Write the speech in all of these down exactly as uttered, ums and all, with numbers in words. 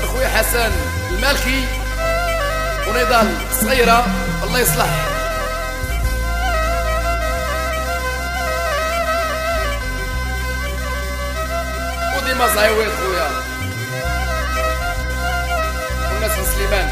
خويا حسن المالكي ونضال صغيرة الله يصلح. وديما زعيوين خويا والناس من سليمان.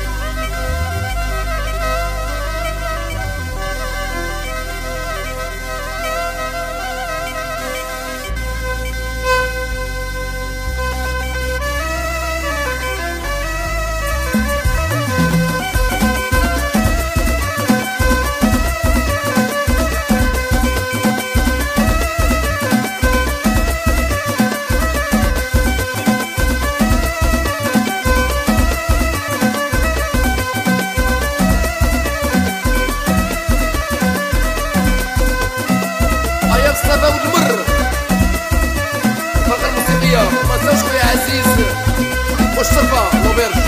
مصطفى والمر الفرقة الموسيقية ما تنساوش خويا عزيز مصطفى لوبيرج.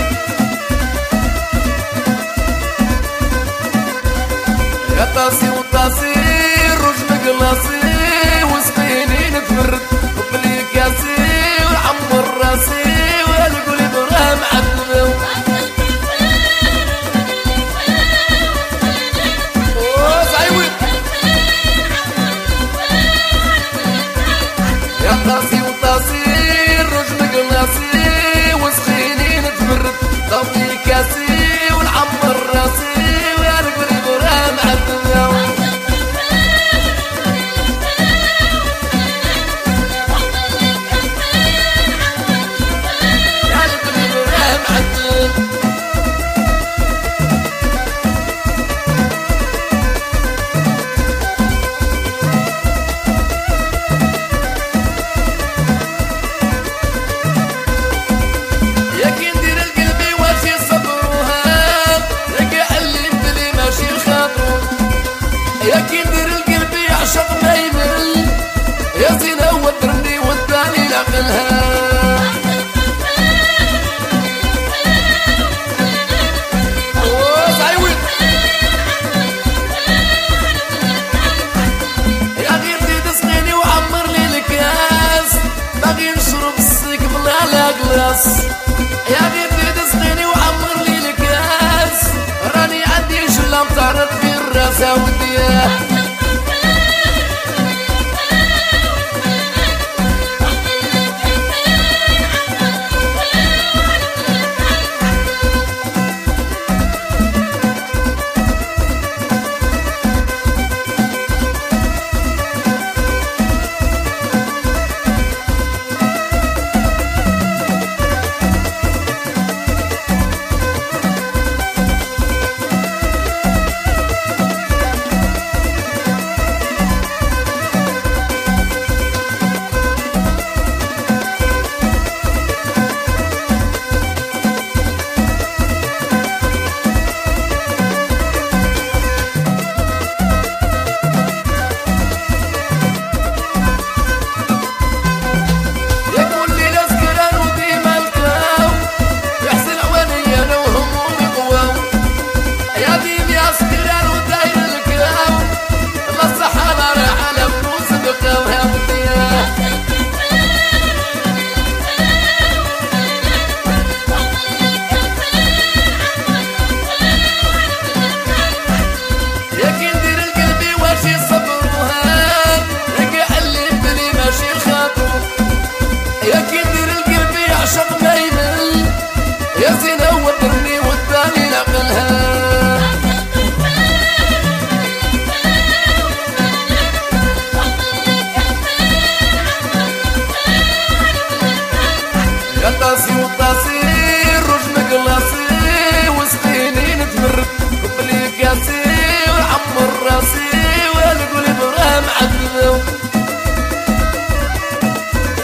يا طاسي وطاسي روج مقلاصي وسقيني نتفرد وبلي كاسي ونعمر راسي والقولي براه معذب طاسي وطاسي روج مقلاصي وسخيني نتفرد طوي كاسي ونعمر راسي والقلب راه معذب يا كبر القلب يعشق ما يمل يا زينة ودرني وداني لعقلها يا غيرتي تسقيني وعمر لي الكاس باغي نشرب السيك بلا لا كلاس يا غيرتي تسقيني وعمر لي الكاس راني عندي شلة مطارد في الراس ودياه طاسي وطاسي روج مقلاصي وسقيني نتفرد وبلي كاسي ونعمر راسي والقلب راه معذب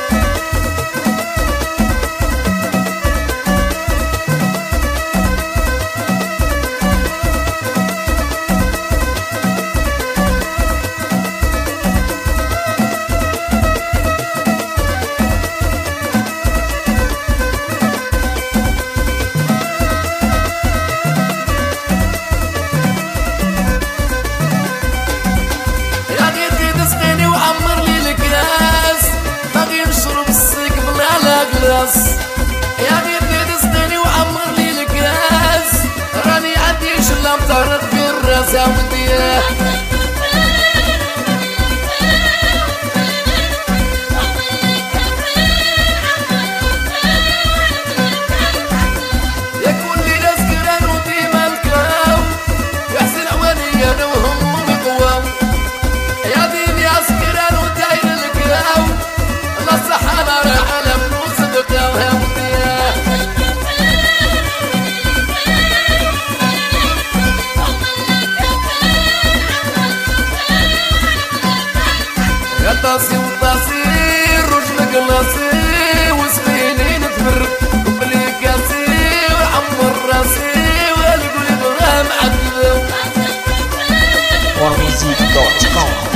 وديه طاسي وطاسي رجل قلاصي وسبيني نتفر وبلي كاسي وعمر راسي والقلب راه معذب. وميزيك دوت كوم